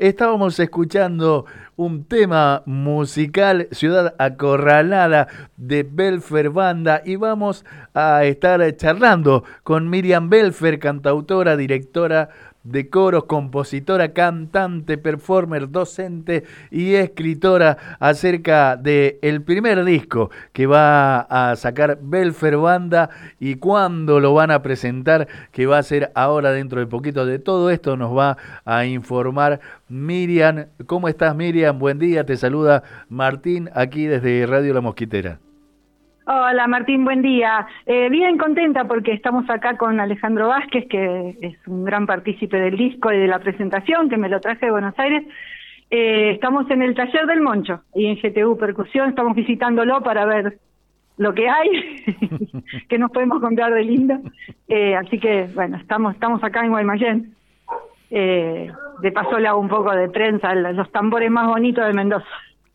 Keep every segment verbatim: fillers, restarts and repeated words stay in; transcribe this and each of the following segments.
estábamos escuchando un tema musical, Ciudad Acorralada, de Belfer Banda, y vamos a estar charlando con Miriam Belfer, cantautora, directora de coros, compositora, cantante, performer, docente y escritora, acerca de el primer disco que va a sacar Belfer Banda y cuándo lo van a presentar, que va a ser ahora dentro de poquito. De todo esto nos va a informar Miriam. ¿Cómo estás, Miriam? Buen día, te saluda Martín aquí desde Radio La Mosquitera. Hola Martín, buen día. Eh, bien contenta porque estamos acá con Alejandro Vázquez, que es un gran partícipe del disco y de la presentación, que me lo traje de Buenos Aires. Eh, estamos en el taller del Moncho y en G T U Percusión, estamos visitándolo para ver lo que hay, que nos podemos comprar de lindo. Eh, así que, bueno, estamos estamos acá en Guaymallén. Eh, de paso le hago un poco de prensa, los tambores más bonitos de Mendoza.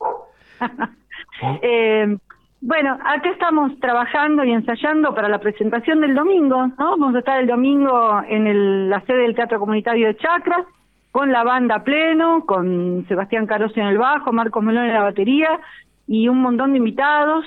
eh, Bueno, acá estamos trabajando y ensayando para la presentación del domingo, ¿no? Vamos a estar el domingo en el, la sede del Teatro Comunitario de Chacras, con la banda a pleno, con Sebastián Carosi en el bajo, Marcos Melón en la batería, y un montón de invitados,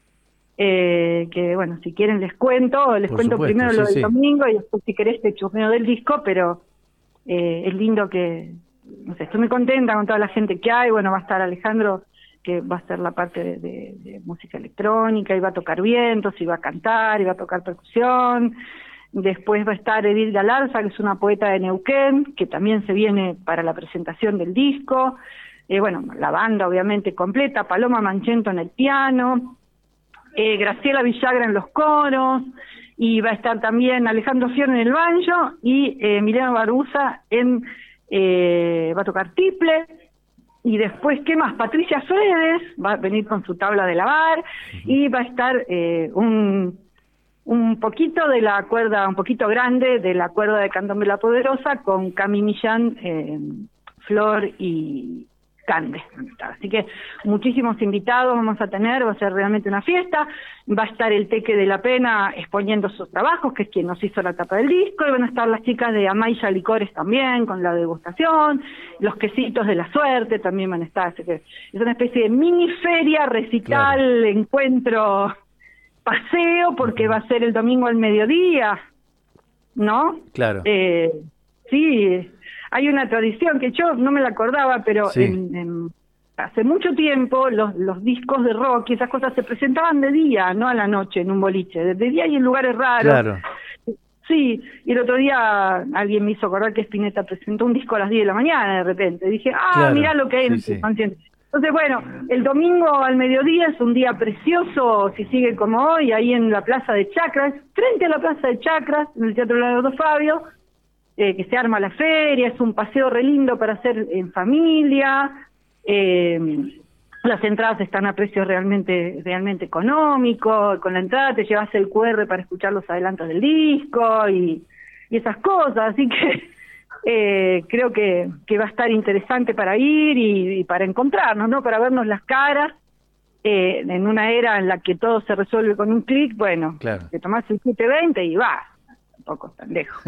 eh, que bueno, si quieren les cuento, les Por cuento supuesto, primero sí, lo del sí. domingo, y después si querés te chusmeo del disco, pero eh, es lindo que, no sé, estoy muy contenta con toda la gente que hay. Bueno, va a estar Alejandro, que va a hacer la parte de, de, de música electrónica, y va a tocar vientos, y va a cantar, y va a tocar percusión. Después va a estar Edith Galarza, que es una poeta de Neuquén, que también se viene para la presentación del disco. Eh, bueno, la banda obviamente completa, Paloma Manchento en el piano, eh, Graciela Villagra en los coros, y va a estar también Alejandro Fior en el banjo, y eh, Emiliano Barbuza en, eh, va a tocar tiple. Y después, ¿qué más? Patricia Fredes va a venir con su tabla de lavar, uh-huh. y va a estar eh, un, un poquito de la cuerda, un poquito grande de la cuerda de Candombe la Poderosa, con Cami Millán, eh, Flor y Cande. Así que muchísimos invitados vamos a tener, va a ser realmente una fiesta. Va a estar el Teque de la Pena exponiendo sus trabajos, que es quien nos hizo la tapa del disco, y van a estar las chicas de Amaya Licores también, con la degustación, los quesitos de la suerte también van a estar. Así que es una especie de mini feria, recital, claro. Encuentro, paseo, porque va a ser el domingo al mediodía, ¿no? Claro. Eh, sí, hay una tradición que yo no me la acordaba, pero sí. en, en, hace mucho tiempo los, los discos de rock y esas cosas se presentaban de día, no a la noche en un boliche, de, de día y en lugares raros. Claro. Sí, y el otro día alguien me hizo acordar que Spinetta presentó un disco a las diez de la mañana de repente. Dije, ah, claro. mirá lo que hay. Sí, sí. Entonces, bueno, el domingo al mediodía es un día precioso, si sigue como hoy, ahí en la Plaza de Chacras, frente a la Plaza de Chacras, en el Teatro Leonardo Fabio. Eh, que se arma la feria, es un paseo re lindo para hacer en familia. Eh, las entradas están a precios realmente realmente económicos. Con la entrada te llevas el cu erre para escuchar los adelantos del disco y, y esas cosas, así que eh, creo que, que va a estar interesante para ir y, y para encontrarnos, ¿no? Para vernos las caras. Eh, en una era en la que todo se resuelve con un clic, bueno, claro. Te tomás el siete veinte y vas. Poco tan lejos.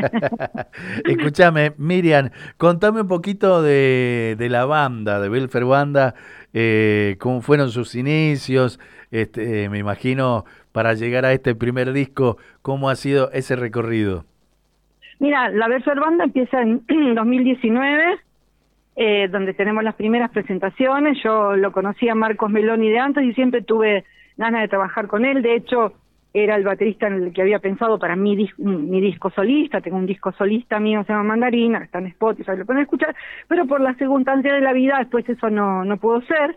Escúchame, Miriam, contame un poquito de, de la banda, de Belfer Banda, eh, cómo fueron sus inicios, este, me imagino, para llegar a este primer disco, cómo ha sido ese recorrido. Mira, la Belfer Banda empieza en dos mil diecinueve, eh, donde tenemos las primeras presentaciones. Yo lo conocí a Marcos Meloni de antes y siempre tuve ganas de trabajar con él. De hecho, era el baterista en el que había pensado para mi, dis mi disco solista. Tengo un disco solista mío, se llama Mandarina, está en Spotify, lo pueden escuchar, pero por las circunstancias de la vida después eso no, no pudo ser.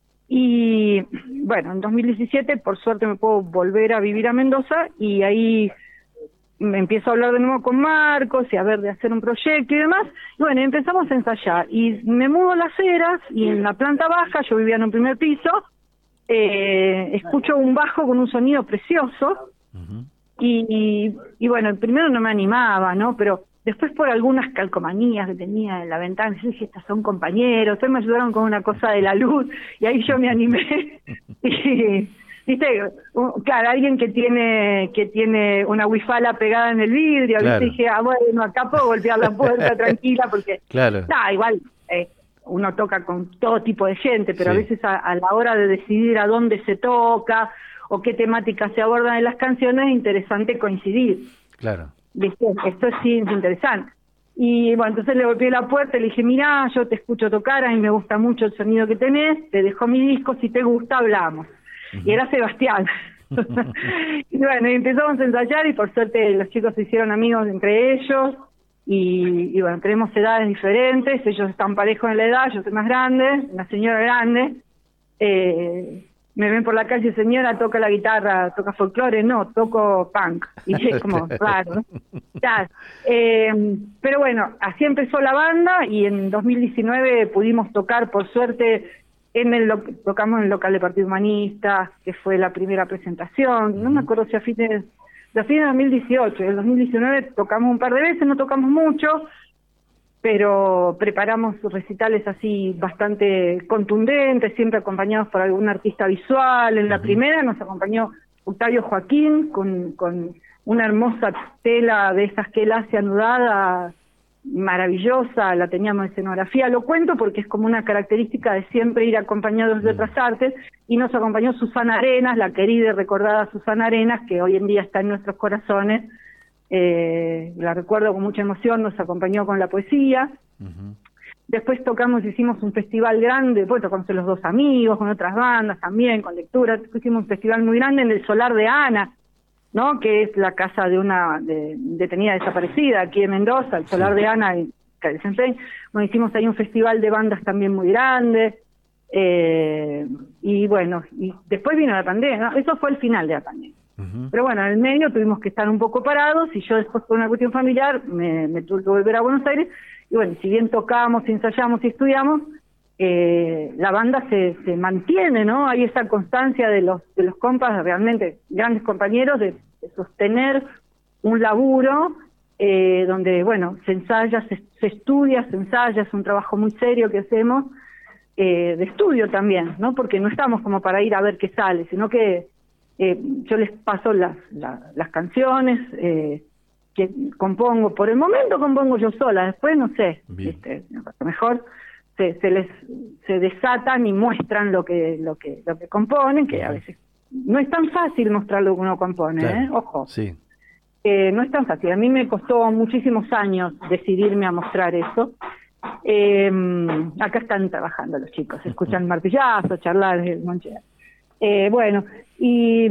Y bueno, en dos mil diecisiete por suerte me puedo volver a vivir a Mendoza, y ahí me empiezo a hablar de nuevo con Marcos y a ver de hacer un proyecto y demás. Y bueno, empezamos a ensayar, y me mudo a Las Heras, y en la planta baja, yo vivía en un primer piso, Eh, escucho un bajo con un sonido precioso, uh-huh. y, y, y bueno, primero no me animaba, ¿no? Pero después por algunas calcomanías que tenía en la ventana, yo dije, estos son compañeros, ustedes me ayudaron con una cosa de la luz, y ahí yo me animé. Y, viste, claro, alguien que tiene que tiene una wifala pegada en el vidrio, claro. ¿viste? Dije, ah, bueno, acá puedo golpear la puerta tranquila, porque, claro. no, igual, uno toca con todo tipo de gente, pero sí. a veces a, a la hora de decidir a dónde se toca o qué temáticas se abordan en las canciones es interesante coincidir. Claro. ¿Viste? Esto sí es interesante. Y bueno, entonces le golpeé la puerta y le dije, mirá, yo te escucho tocar, a mí me gusta mucho el sonido que tenés, te dejo mi disco, si te gusta hablamos. Uh-huh. Y era Sebastián. Y bueno, y empezamos a ensayar y por suerte los chicos se hicieron amigos entre ellos y, y bueno, tenemos edades diferentes, ellos están parejos en la edad, yo soy más grande, una señora grande, eh, me ven por la calle, señora, toca la guitarra, toca folclore, no, toco punk, y es como raro, ¿no? Ya, eh, pero bueno, así empezó la banda y en dos mil diecinueve pudimos tocar, por suerte, en el lo, tocamos en el local de Partido Humanista, que fue la primera presentación, no me acuerdo si a fines, a fines de dos mil dieciocho, en dos mil diecinueve tocamos un par de veces, no tocamos mucho, pero preparamos recitales así bastante contundentes, siempre acompañados por algún artista visual. En la uh-huh. primera nos acompañó Octavio Joaquín con, con una hermosa tela de esas que él hace anudada, maravillosa, la teníamos en escenografía. Lo cuento porque es como una característica de siempre ir acompañados de otras artes, y nos acompañó Susana Arenas, la querida y recordada Susana Arenas, que hoy en día está en nuestros corazones. Eh, la recuerdo con mucha emoción, nos acompañó con la poesía. Uh-huh. Después tocamos, hicimos un festival grande, después tocamos Los Dos Amigos, con otras bandas también, con lectura. Hicimos un festival muy grande en el Solar de Ana, ¿no? Que es la casa de una de, detenida desaparecida aquí en Mendoza, el Solar sí. de Ana y Calle. Bueno, hicimos ahí un festival de bandas también muy grande. Eh, y bueno, y después vino la pandemia, ¿no? Eso fue el final de la pandemia. Pero bueno, en el medio tuvimos que estar un poco parados y yo después por una cuestión familiar me, me tuve que volver a Buenos Aires y bueno, si bien tocamos, ensayamos y estudiamos, eh, la banda se, se mantiene, ¿no? Hay esa constancia de los de los compas, realmente grandes compañeros, de, de sostener un laburo eh, donde, bueno, se ensaya, se, se estudia, se ensaya, es un trabajo muy serio que hacemos, eh, de estudio también, ¿no? Porque no estamos como para ir a ver qué sale, sino que Eh, yo les paso las, la, las canciones eh, que compongo, por el momento compongo yo sola, después no sé, este, a lo mejor se, se les se desatan y muestran lo que lo que lo que componen, que a veces no es tan fácil mostrar lo que uno compone, claro. ¿eh? Ojo, sí. eh, no es tan fácil, a mí me costó muchísimos años decidirme a mostrar eso. Eh, acá están trabajando los chicos, escuchan martillazo, charlar, eh, bueno, y,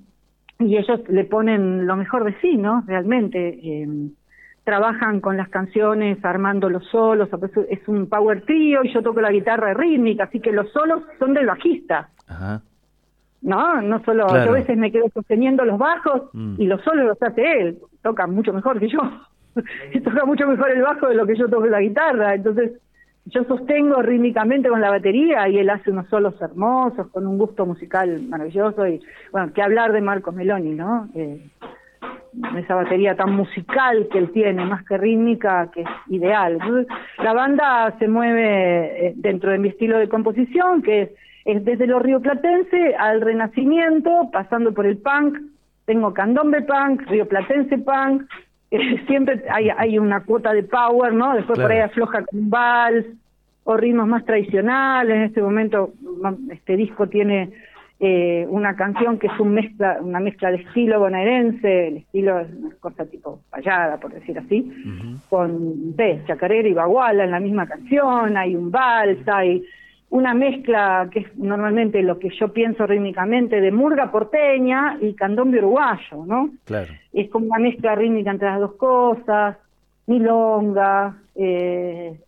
y ellos le ponen lo mejor de sí, ¿no? Realmente eh, trabajan con las canciones armando los solos, es un power trio y yo toco la guitarra rítmica, así que los solos son del bajista. Ajá. No, no solo, claro. Yo a veces me quedo sosteniendo los bajos mm. y los solos los hace él, toca mucho mejor que yo, y toca mucho mejor el bajo de lo que yo toco la guitarra, entonces yo sostengo rítmicamente con la batería y él hace unos solos hermosos, con un gusto musical maravilloso. Y bueno, qué hablar de Marcos Meloni, ¿no? Eh, esa batería tan musical que él tiene, más que rítmica, que es ideal. Entonces, la banda se mueve dentro de mi estilo de composición, que es, es desde lo rioplatense al renacimiento, pasando por el punk. Tengo candombe punk, rioplatense punk. Eh, siempre hay, hay una cuota de power, ¿no? Después claro. Por ahí afloja con un vals o ritmos más tradicionales. En este momento este disco tiene eh, una canción que es un mezcla, una mezcla de estilo bonaerense, el estilo es una cosa tipo payada, por decir así, uh-huh. Con ¿ves? Chacarera y baguala en la misma canción, hay un vals, hay una mezcla que es normalmente lo que yo pienso rítmicamente de murga porteña y candombe uruguayo, ¿no? Claro. Es como una mezcla rítmica entre las dos cosas, milonga, eh,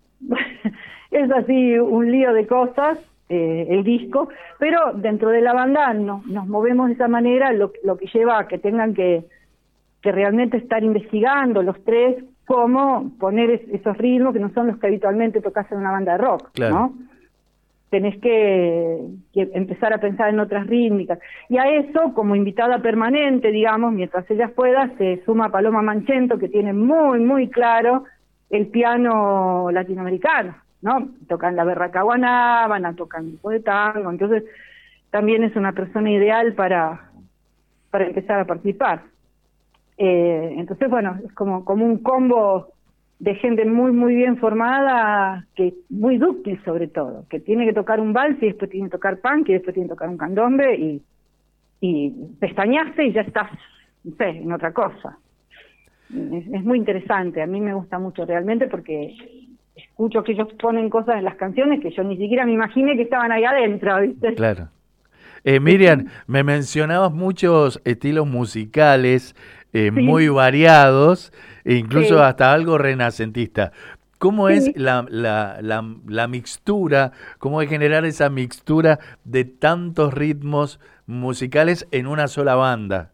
es así un lío de cosas, eh, el disco, pero dentro de la banda no, nos movemos de esa manera, lo, lo que lleva a que tengan que, que realmente estar investigando los tres cómo poner es, esos ritmos que no son los que habitualmente tocas en una banda de rock, claro. ¿No? Tenés que, que empezar a pensar en otras rítmicas. Y a eso, como invitada permanente, digamos, mientras ella pueda, se suma Paloma Manchento, que tiene muy, muy claro el piano latinoamericano, ¿no? Tocan la berraca guanábana, tocan un poco de tango, entonces también es una persona ideal para, para empezar a participar. Eh, entonces, bueno, es como, como un combo de gente muy, muy bien formada, que muy dúctil sobre todo, que tiene que tocar un vals y después tiene que tocar punk y después tiene que tocar un candombe y, y pestañaste y ya estás, no sé, en otra cosa. Es, es muy interesante, a mí me gusta mucho realmente porque escucho que ellos ponen cosas en las canciones que yo ni siquiera me imaginé que estaban ahí adentro, ¿viste? Claro. Eh, Miriam, me mencionabas muchos estilos musicales eh, Sí. muy variados, e incluso Sí. hasta algo renacentista. ¿Cómo Sí. es la, la, la, la mixtura, cómo es generar esa mixtura de tantos ritmos musicales en una sola banda?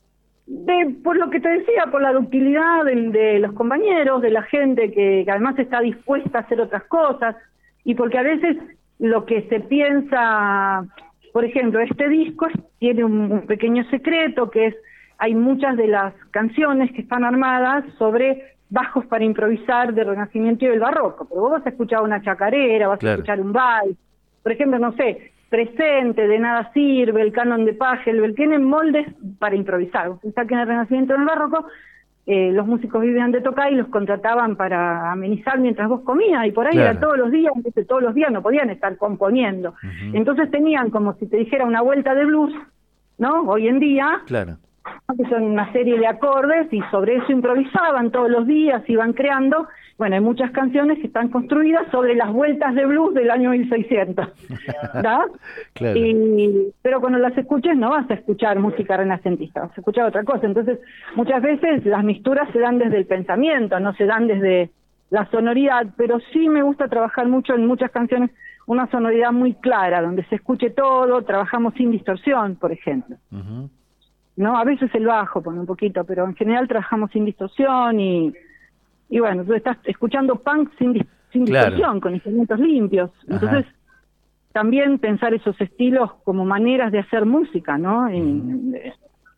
De, por lo que te decía, por la ductilidad de, de los compañeros, de la gente que, que además está dispuesta a hacer otras cosas, y porque a veces lo que se piensa, por ejemplo, este disco tiene un, un pequeño secreto, que es, hay muchas de las canciones que están armadas sobre bajos para improvisar del Renacimiento y del Barroco, pero vos vas a escuchar una chacarera, vas Claro. a escuchar un vals, por ejemplo, no sé, Presente, De nada sirve, el canon de Pachelbel, tienen moldes para improvisar. O sea que en el Renacimiento y en el Barroco eh, los músicos vivían de tocar y los contrataban para amenizar mientras vos comías, y por ahí Claro. era todos los días, ¿viste? Todos los días no podían estar componiendo. Ujú. Entonces tenían como si te dijera una vuelta de blues, ¿no? Hoy en día, Claro. que son una serie de acordes y sobre eso improvisaban todos los días, iban creando. Bueno, hay muchas canciones que están construidas sobre las vueltas de blues del año mil seiscientos, ¿verdad? Claro. Y, pero cuando las escuches no vas a escuchar música renacentista, vas a escuchar otra cosa. Entonces, muchas veces las mixturas se dan desde el pensamiento, no se dan desde la sonoridad, pero sí me gusta trabajar mucho en muchas canciones una sonoridad muy clara, donde se escuche todo, trabajamos sin distorsión, por ejemplo. Ujú. ¿No? A veces el bajo pone un poquito, pero en general trabajamos sin distorsión y, y bueno, tú estás escuchando punk sin, dis- sin Claro. distorsión, con instrumentos limpios. Entonces, Ajá. también pensar esos estilos como maneras de hacer música, ¿no? Y, eh,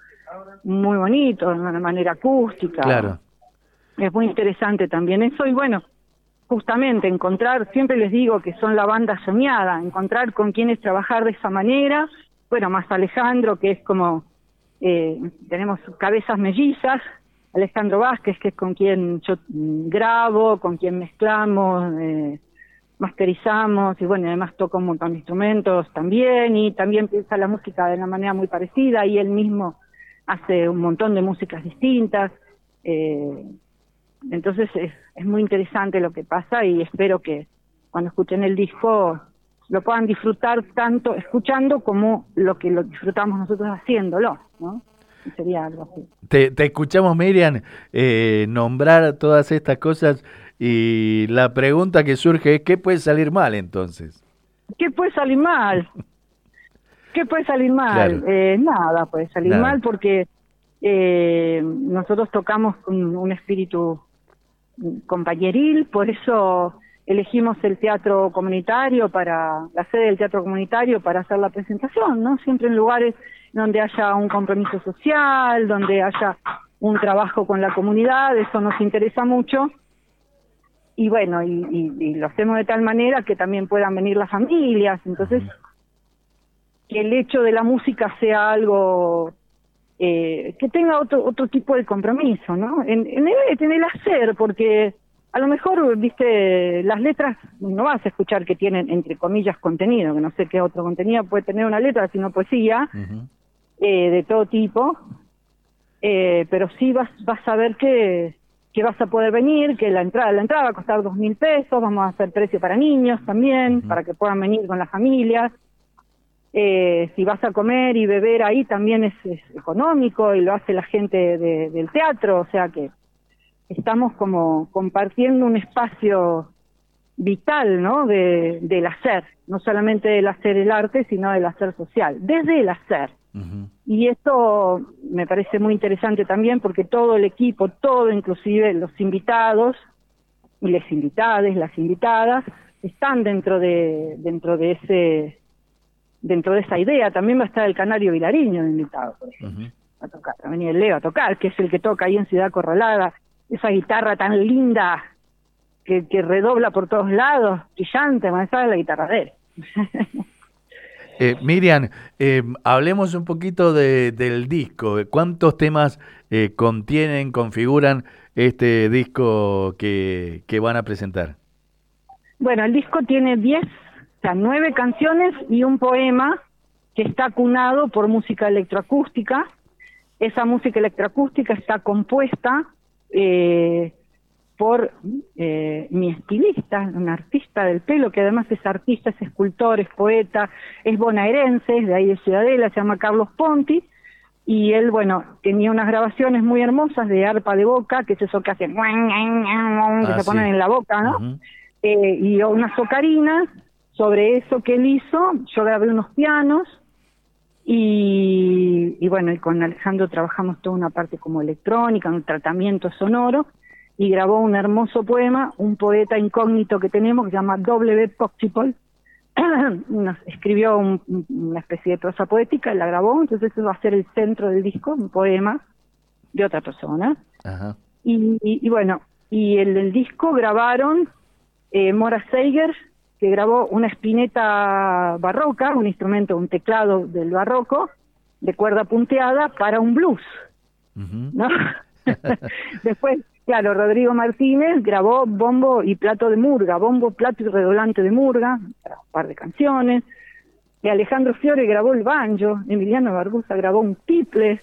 muy bonito, de una manera acústica. Claro. Es muy interesante también eso, y bueno, justamente encontrar, siempre les digo que son la banda soñada, encontrar con quienes trabajar de esa manera. Bueno, más Alejandro, que es como... Eh, tenemos cabezas mellizas, Alejandro Vázquez, que es con quien yo mm, grabo, con quien mezclamos, eh, masterizamos, y bueno, además toca un montón de instrumentos también, y también piensa la música de una manera muy parecida, y él mismo hace un montón de músicas distintas. Eh, entonces es, es muy interesante lo que pasa, y espero que cuando escuchen el disco lo puedan disfrutar tanto escuchando como lo que lo disfrutamos nosotros haciéndolo, ¿no? Y sería algo así. Te, te escuchamos, Miriam, eh, nombrar todas estas cosas y la pregunta que surge es, ¿qué puede salir mal entonces? ¿Qué puede salir mal? ¿Qué puede salir mal? Claro. Eh, nada puede salir Nada. mal porque eh, nosotros tocamos con un espíritu compañeril, por eso elegimos el teatro comunitario para, la sede del teatro comunitario para hacer la presentación, ¿no? Siempre en lugares donde haya un compromiso social, donde haya un trabajo con la comunidad, eso nos interesa mucho. Y bueno, y, y, y lo hacemos de tal manera que también puedan venir las familias, entonces que el hecho de la música sea algo eh, que tenga otro otro tipo de compromiso, ¿no? En, en, el, en el hacer, porque a lo mejor, viste, las letras no vas a escuchar que tienen, entre comillas, contenido, que no sé qué otro contenido puede tener una letra, sino poesía, Uh-huh. eh, de todo tipo, eh, pero sí vas, vas a ver que, que vas a poder venir, que la entrada, la entrada va a costar dos mil pesos, vamos a hacer precio para niños también, Uh-huh. para que puedan venir con las familias. Eh, si vas a comer y beber ahí también es, es económico, y lo hace la gente de, del teatro, o sea que estamos como compartiendo un espacio vital, ¿no? De, del hacer, no solamente del hacer el arte, sino del hacer social, desde el hacer. Uh-huh. Y esto me parece muy interesante también porque todo el equipo, todo, inclusive los invitados y las invitadas, las invitadas, están dentro de dentro de ese dentro de esa idea. También va a estar el Canario Vilariño de invitado, por ejemplo, Uh-huh. a tocar, va a venir el Leo a tocar, que es el que toca ahí en Ciudad Corralada, esa guitarra tan linda que, que redobla por todos lados, brillante, bueno, esa es la guitarra de él. Eh, Miriam, eh, hablemos un poquito de, del disco. ¿Cuántos temas eh, contienen, configuran este disco que, que van a presentar? Bueno, el disco tiene diez, o sea, nueve canciones y un poema que está cunado por música electroacústica. Esa música electroacústica está compuesta eh, por eh, mi estilista, un artista del pelo, que además es artista, es escultor, es poeta, es bonaerense, es de ahí de Ciudadela, se llama Carlos Ponti, y él, bueno, tenía unas grabaciones muy hermosas de arpa de boca, que es eso que hacen, que ah, se sí. ponen en la boca, ¿no? Uh-huh. eh, y unas ocarinas. Sobre eso que él hizo, yo grabé unos pianos, y, y bueno, y con Alejandro trabajamos toda una parte como electrónica, un tratamiento sonoro, y grabó un hermoso poema, un poeta incógnito que tenemos que se llama W. Poxipol. Nos escribió un, una especie de prosa poética y la grabó, entonces eso va a ser el centro del disco, un poema de otra persona. Ajá. Y, y, y bueno, y el, el disco grabaron eh, Mora Seiger, que grabó una espineta barroca, un instrumento, un teclado del barroco, de cuerda punteada para un blues, uh-huh. ¿no? Después, claro, Rodrigo Martínez grabó bombo y plato de murga, bombo, plato y redolante de murga, para un par de canciones. Y Alejandro Fiore grabó el banjo, Emiliano Barbuza grabó un tiple,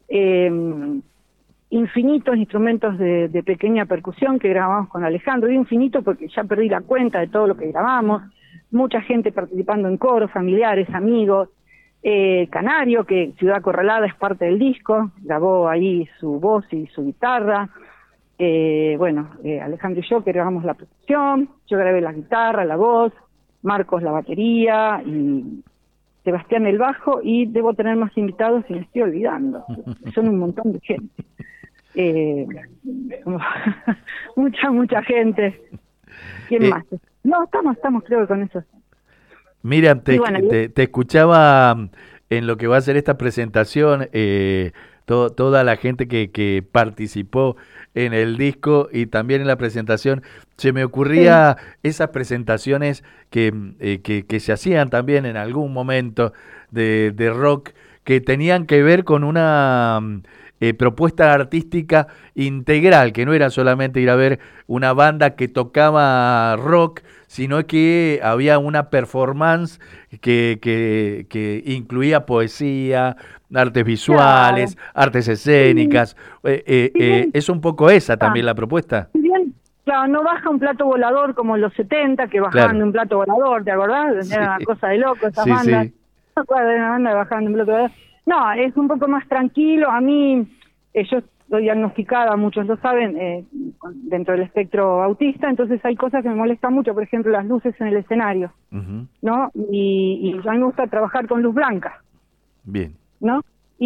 eh, infinitos instrumentos de, de pequeña percusión que grabamos con Alejandro, digo infinito porque ya perdí la cuenta de todo lo que grabamos, mucha gente participando en coros, familiares, amigos, eh, Canario, que Ciudad Acorralada es parte del disco, grabó ahí su voz y su guitarra, eh, bueno, eh, Alejandro y yo que grabamos la percusión, yo grabé la guitarra, la voz, Marcos la batería y Sebastián el bajo, y debo tener más invitados y me estoy olvidando, son un montón de gente. Eh, como mucha, mucha gente. ¿Quién eh, más? No, estamos, estamos creo que con eso. Mira, te, bueno, te, te escuchaba en lo que va a ser esta presentación, eh, to, toda la gente que, que participó en el disco y también en la presentación, se me ocurría sí. esas presentaciones que, eh, que, que se hacían también en algún momento de, de rock, que tenían que ver con una eh, propuesta artística integral, que no era solamente ir a ver una banda que tocaba rock, sino que había una performance que, que, que incluía poesía, artes visuales, claro. artes escénicas. Sí. Eh, eh, sí. eh, ¿Es un poco esa también ah. la propuesta? Bien. Claro, no baja un plato volador como en los setenta, que bajaban claro. de un plato volador, ¿te acordás? Sí. Era una cosa de loco esas sí, bandas. Sí. No acuerdo de una banda que bajaban de un plato volador. No, es un poco más tranquilo. A mí, eh, yo estoy diagnosticada, muchos lo saben, eh, dentro del espectro autista, entonces hay cosas que me molestan mucho, por ejemplo, las luces en el escenario, uh-huh. ¿no? Y, y a mí me gusta trabajar con luz blanca. Bien. ¿No?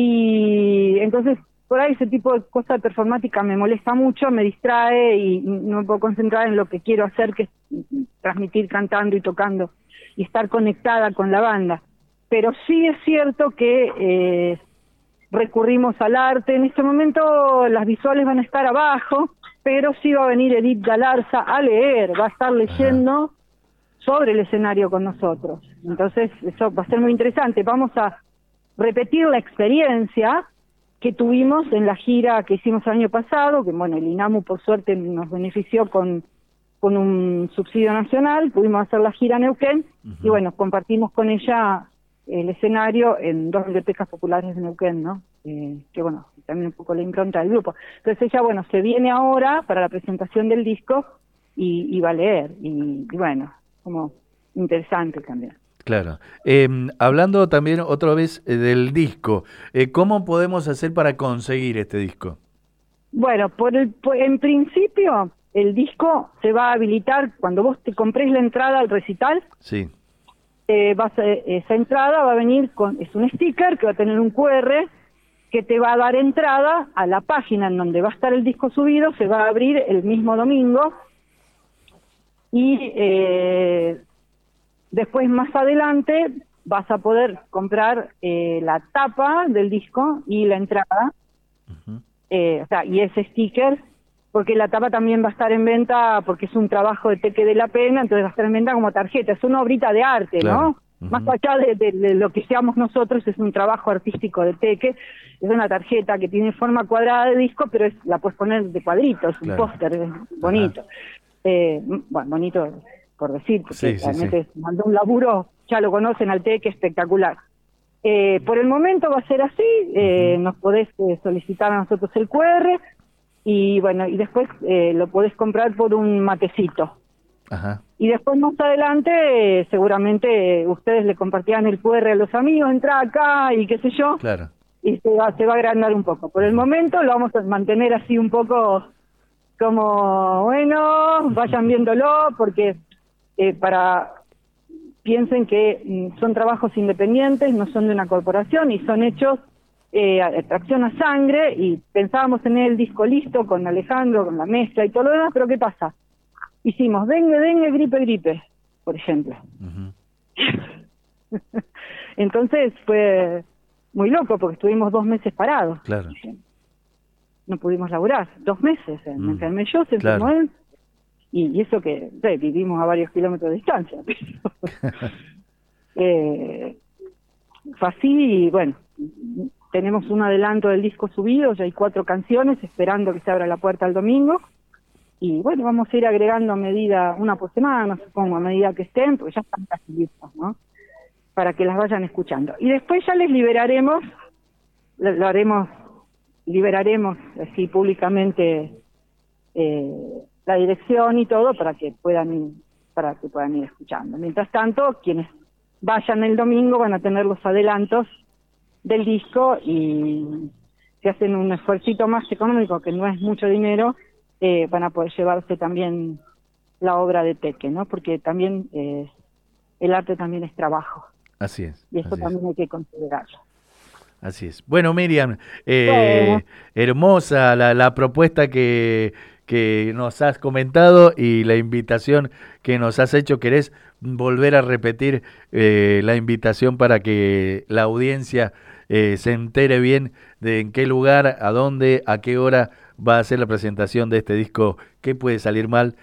Y entonces, por ahí ese tipo de cosa performática me molesta mucho, me distrae y no me puedo concentrar en lo que quiero hacer, que es transmitir cantando y tocando y estar conectada con la banda. Pero sí es cierto que eh, recurrimos al arte. En este momento las visuales van a estar abajo, pero sí va a venir Edith Galarza a leer, va a estar leyendo Ajá. sobre el escenario con nosotros. Entonces eso va a ser muy interesante. Vamos a repetir la experiencia que tuvimos en la gira que hicimos el año pasado, que bueno, el INAMU por suerte nos benefició con, con un subsidio nacional, pudimos hacer la gira Neuquén, uh-huh. y bueno, compartimos con ella el escenario en dos bibliotecas populares de Neuquén, ¿no? Eh, que bueno, también un poco la impronta del grupo. Entonces ella, bueno, se viene ahora para la presentación del disco y, y va a leer, y, y bueno, como interesante también. Claro. Eh, hablando también otra vez eh, del disco, eh, ¿cómo podemos hacer para conseguir este disco? Bueno, por el, por, en principio el disco se va a habilitar cuando vos te compres la entrada al recital. Sí. Eh, vas a, esa entrada va a venir con, es un sticker que va a tener un cu erre que te va a dar entrada a la página en donde va a estar el disco subido, se va a abrir el mismo domingo y eh, después más adelante vas a poder comprar eh, la tapa del disco y la entrada, uh-huh. eh, o sea, y ese sticker, porque la tapa también va a estar en venta, porque es un trabajo de Teque de la Pena, entonces va a estar en venta como tarjeta, es una obrita de arte, claro. ¿no? Uh-huh. Más allá de, de, de lo que seamos nosotros, es un trabajo artístico de Teque, es una tarjeta que tiene forma cuadrada de disco, pero es, la puedes poner de cuadritos, claro. Un póster, es bonito. Eh, bueno, bonito por decir, porque sí, sí, realmente sí. Mandó un laburo, ya lo conocen al Teque, espectacular. Eh, por el momento va a ser así, eh, uh-huh. Nos podés eh, solicitar a nosotros el cu erre, y bueno, y después eh, lo podés comprar por un matecito. Ajá. Y después más adelante eh, seguramente eh, ustedes le compartirán el cu erre a los amigos, entra acá y qué sé yo, claro. Y se va, se va a agrandar un poco. Por el momento lo vamos a mantener así un poco como, bueno, vayan viéndolo, porque eh, para piensen que mm, son trabajos independientes, no son de una corporación y son hechos Eh, tracción a sangre, y pensábamos tener el disco listo con Alejandro, con la mezcla y todo lo demás, pero ¿qué pasa? Hicimos dengue, dengue, gripe, gripe, por ejemplo. Uh-huh. Entonces fue muy loco, porque estuvimos dos meses parados. Claro. No pudimos laburar, dos meses, uh-huh. Me enfermé yo, se enfermó claro. Él, y, y eso que sí, vivimos a varios kilómetros de distancia. eh, fue así, y bueno, tenemos un adelanto del disco subido, ya hay cuatro canciones, esperando que se abra la puerta el domingo. Y bueno, vamos a ir agregando a medida, una por semana, supongo, a medida que estén, porque ya están casi listos, ¿no? Para que las vayan escuchando. Y después ya les liberaremos, lo haremos, liberaremos así públicamente eh, la dirección y todo para que puedan ir, para que puedan ir escuchando. Mientras tanto, quienes vayan el domingo van a tener los adelantos del disco, y si hacen un esfuercito más económico, que no es mucho dinero, eh, van a poder llevarse también la obra de Teque, ¿no? Porque también eh, el arte también es trabajo. Así es. Y eso también es. Hay que considerarlo. Así es. Bueno, Miriam, eh, bueno. hermosa la, la propuesta que, que nos has comentado y la invitación que nos has hecho. ¿Querés volver a repetir eh, la invitación para que la audiencia eh, se entere bien de en qué lugar, a dónde, a qué hora va a ser la presentación de este disco? ¿Qué puede salir mal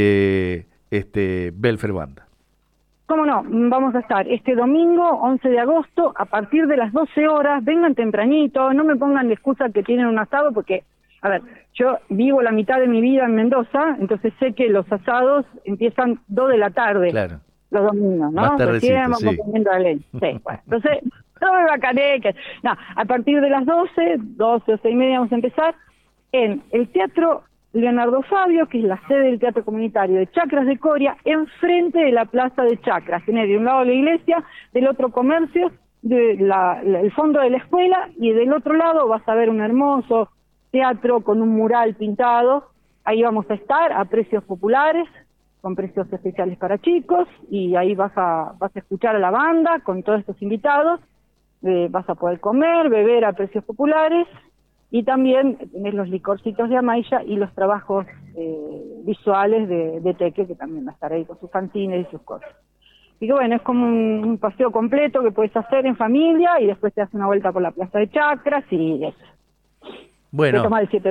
de este Belfer Banda? ¿Cómo no? Vamos a estar este domingo, once de agosto, a partir de las doce horas. Vengan tempranito, no me pongan de excusa que tienen un asado, porque, a ver, yo vivo la mitad de mi vida en Mendoza, entonces sé que los asados empiezan dos de la tarde, claro. Los domingos, ¿no? Más tardecito, vamos sí. Comiendo la ley. Sí, bueno, entonces, no me bacané, que... No, a partir de las doce, doce, doce y media vamos a empezar en el Teatro Leonardo Fabio, que es la sede del Teatro Comunitario de Chacras de Coria, enfrente de la Plaza de Chacras. Tiene de un lado la iglesia, del otro comercio, de la, la, el fondo de la escuela, y del otro lado vas a ver un hermoso teatro con un mural pintado. Ahí vamos a estar a precios populares, con precios especiales para chicos, y ahí vas a vas a escuchar a la banda con todos estos invitados. Eh, vas a poder comer, beber a precios populares, y también tenés los licorcitos de Amaya y los trabajos eh, visuales de, de Teque, que también va a estar ahí con sus fanzines y sus cosas. Y que bueno, es como un, un paseo completo que puedes hacer en familia, y después te das una vuelta por la Plaza de Chacras y eso. Bueno,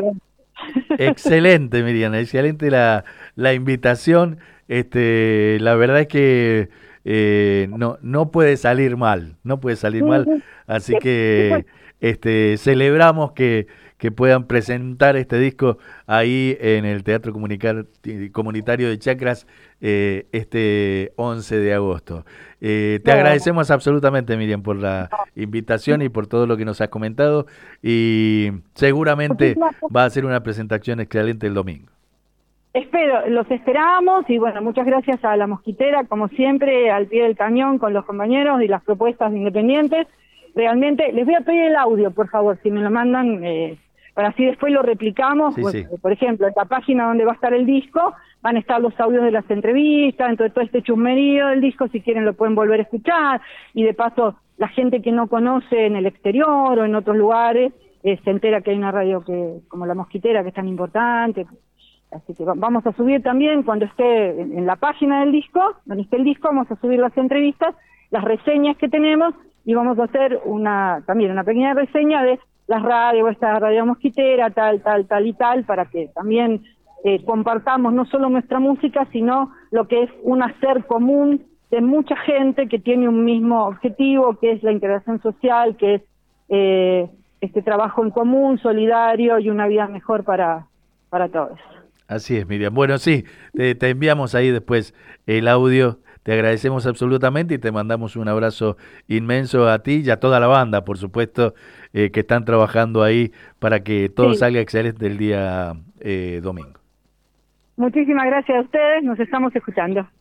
excelente, Miriam, excelente la, la invitación. Este, la verdad es que eh, no, no puede salir mal, no puede salir mal, así que este, celebramos que, que puedan presentar este disco ahí en el Teatro Comunitario de Chacras eh, este once de agosto. Eh, te agradecemos absolutamente, Miriam, por la invitación y por todo lo que nos has comentado, y seguramente va a ser una presentación excelente el domingo. Espero, los esperamos, y bueno, muchas gracias a La Mosquitera, como siempre, al pie del cañón con los compañeros y las propuestas independientes. Realmente, les voy a pedir el audio, por favor, si me lo mandan, eh, para así después lo replicamos. Sí, pues, sí. Por ejemplo, en la página donde va a estar el disco, van a estar los audios de las entrevistas, entonces todo este chusmerío del disco, si quieren lo pueden volver a escuchar, y de paso, la gente que no conoce en el exterior o en otros lugares, eh, se entera que hay una radio que como La Mosquitera, que es tan importante. Así que vamos a subir también, cuando esté en la página del disco, donde esté el disco, vamos a subir las entrevistas, las reseñas que tenemos, y vamos a hacer una también una pequeña reseña de las radios, esta radio Mosquitera, tal, tal, tal y tal, para que también eh, compartamos no solo nuestra música, sino lo que es un hacer común de mucha gente que tiene un mismo objetivo, que es la integración social, que es eh, este trabajo en común, solidario y una vida mejor para, para todos. Así es, Miriam. Bueno, sí, te, te enviamos ahí después el audio. Te agradecemos absolutamente y te mandamos un abrazo inmenso a ti y a toda la banda, por supuesto, eh, que están trabajando ahí para que todo Sí. salga excelente el día eh, domingo. Muchísimas gracias a ustedes, nos estamos escuchando.